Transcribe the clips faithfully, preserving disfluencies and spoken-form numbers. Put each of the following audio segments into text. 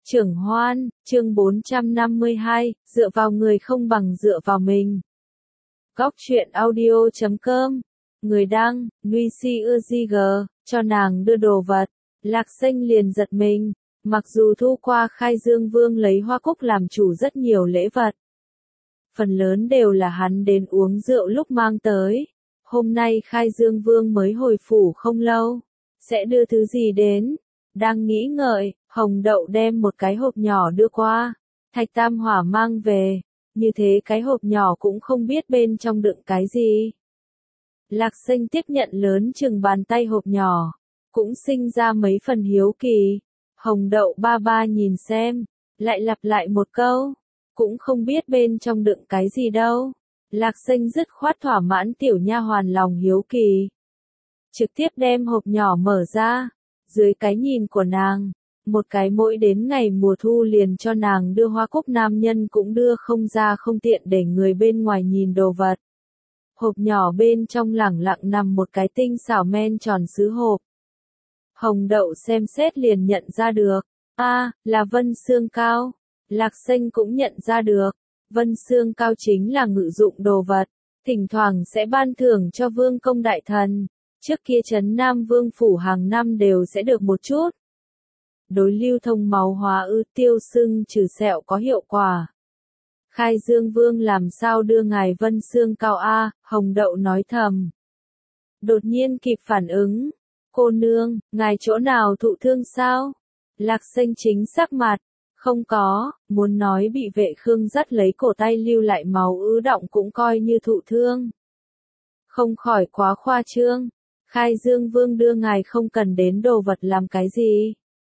Trưởng Hoan, chương bốn trăm năm mươi hai, dựa vào người không bằng dựa vào mình. Góc truyện audio chấm com, người đăng, Nuy Si Ưa Di Gờ, cho nàng đưa đồ vật. Lạc Xanh liền giật mình, mặc dù thu qua Khai Dương Vương lấy hoa cúc làm chủ rất nhiều lễ vật. Phần lớn đều là hắn đến uống rượu lúc mang tới. Hôm nay Khai Dương Vương mới hồi phủ không lâu, sẽ đưa thứ gì đến? Đang nghĩ ngợi, Hồng Đậu đem một cái hộp nhỏ đưa qua, Thạch Tam Hỏa mang về, như thế cái hộp nhỏ cũng không biết bên trong đựng cái gì. Lạc Xanh tiếp nhận lớn chừng bàn tay hộp nhỏ, cũng sinh ra mấy phần hiếu kỳ. Hồng Đậu ba ba nhìn xem, lại lặp lại một câu, cũng không biết bên trong đựng cái gì đâu. Lạc Xanh dứt khoát thỏa mãn tiểu nha hoàn lòng hiếu kỳ, trực tiếp đem hộp nhỏ mở ra. Dưới cái nhìn của nàng, một cái mỗi đến ngày mùa thu liền cho nàng đưa hoa cúc nam nhân cũng đưa không ra không tiện để người bên ngoài nhìn đồ vật. Hộp nhỏ bên trong lẳng lặng nằm một cái tinh xảo men tròn sứ hộp. Hồng Đậu xem xét liền nhận ra được, a, à, là Vân Xương Cao. Lạc Xanh cũng nhận ra được, Vân Xương Cao chính là ngự dụng đồ vật, thỉnh thoảng sẽ ban thưởng cho vương công đại thần. Trước kia trấn Nam Vương phủ hàng năm đều sẽ được một chút. Đối lưu thông máu hóa ư tiêu sưng trừ sẹo có hiệu quả. Khai Dương Vương làm sao đưa ngài Vân Xương Cao a? Hồng Đậu nói thầm. Đột nhiên kịp phản ứng, cô nương, ngài chỗ nào thụ thương sao? Lạc Xanh chính sắc mặt, không có, muốn nói bị vệ khương dắt lấy cổ tay lưu lại máu ứ động cũng coi như thụ thương. Không khỏi quá khoa trương. Khai Dương Vương đưa ngài không cần đến đồ vật làm cái gì?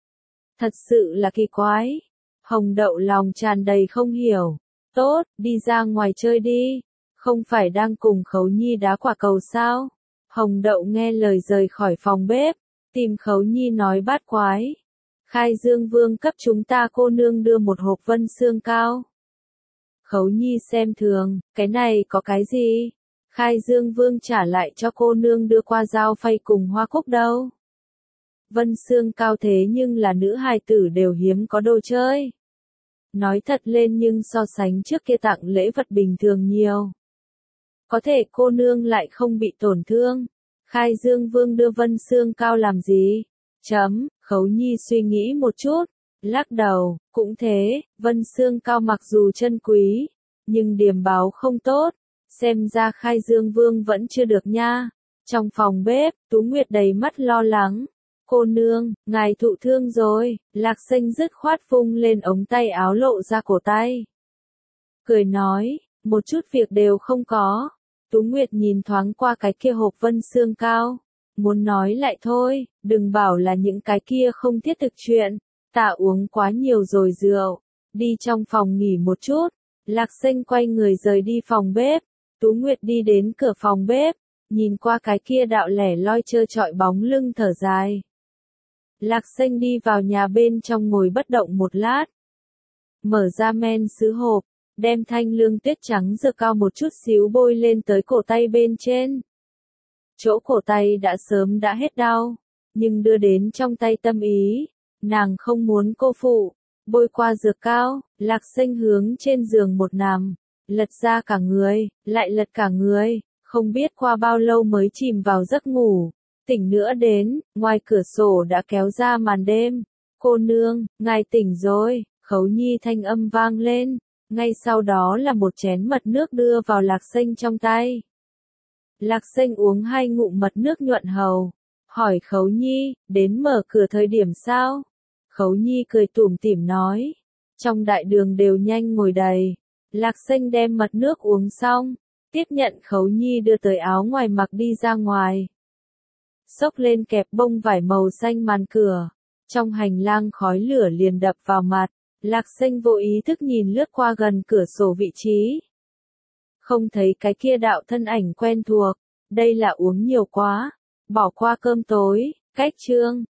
Thật sự là kỳ quái. Hồng Đậu lòng tràn đầy không hiểu. Tốt, đi ra ngoài chơi đi. Không phải đang cùng Khấu Nhi đá quả cầu sao? Hồng Đậu nghe lời rời khỏi phòng bếp, tìm Khấu Nhi nói bát quái. Khai Dương Vương cấp chúng ta cô nương đưa một hộp Vân Xương Cao. Khấu Nhi xem thường, cái này có cái gì? Khai Dương Vương trả lại cho cô nương đưa qua dao phay cùng hoa cúc đâu. Vân Xương Cao thế nhưng là nữ hài tử đều hiếm có đồ chơi. Nói thật lên nhưng so sánh trước kia tặng lễ vật bình thường nhiều. Có thể cô nương lại không bị tổn thương. Khai Dương Vương đưa Vân Xương Cao làm gì? Chấm, Khấu Nhi suy nghĩ một chút, lắc đầu, cũng thế, Vân Xương Cao mặc dù chân quý, nhưng điềm báo không tốt. Xem ra Khai Dương Vương vẫn chưa được nha. Trong phòng bếp, Tú Nguyệt đầy mắt lo lắng. Cô nương, ngài thụ thương rồi. Lạc Xanh dứt khoát vung lên ống tay áo lộ ra cổ tay. Cười nói, một chút việc đều không có. Tú Nguyệt nhìn thoáng qua cái kia hộp Vân Xương Cao. Muốn nói lại thôi, đừng bảo là những cái kia không thiết thực chuyện. Ta uống quá nhiều rồi rượu. Đi trong phòng nghỉ một chút. Lạc Xanh quay người rời đi phòng bếp. Tú Nguyệt đi đến cửa phòng bếp, nhìn qua cái kia đạo lẻ loi trơ trọi bóng lưng thở dài. Lạc Xanh đi vào nhà bên trong ngồi bất động một lát. Mở ra men sứ hộp, đem thanh lương tuyết trắng dược cao một chút xíu bôi lên tới cổ tay bên trên. Chỗ cổ tay đã sớm đã hết đau, nhưng đưa đến trong tay tâm ý, nàng không muốn cô phụ. Bôi qua dược cao, Lạc Xanh hướng trên giường một nằm. Lật ra cả người, lại lật cả người, không biết qua bao lâu mới chìm vào giấc ngủ. Tỉnh nữa đến, ngoài cửa sổ đã kéo ra màn đêm. Cô nương, ngài tỉnh rồi, Khấu Nhi thanh âm vang lên. Ngay sau đó là một chén mật nước đưa vào Lạc Xanh trong tay. Lạc Xanh uống hai ngụm mật nước nhuận hầu. Hỏi Khấu Nhi, đến mở cửa thời điểm sao? Khấu Nhi cười tủm tỉm nói. Trong đại đường đều nhanh ngồi đầy. Lạc Xanh đem mật nước uống xong, tiếp nhận Khấu Nhi đưa tới áo ngoài mặc đi ra ngoài. Xốc lên kẹp bông vải màu xanh màn cửa, trong hành lang khói lửa liền đập vào mặt, Lạc Xanh vô ý thức nhìn lướt qua gần cửa sổ vị trí. Không thấy cái kia đạo thân ảnh quen thuộc, đây là uống nhiều quá, bỏ qua cơm tối, cách chương,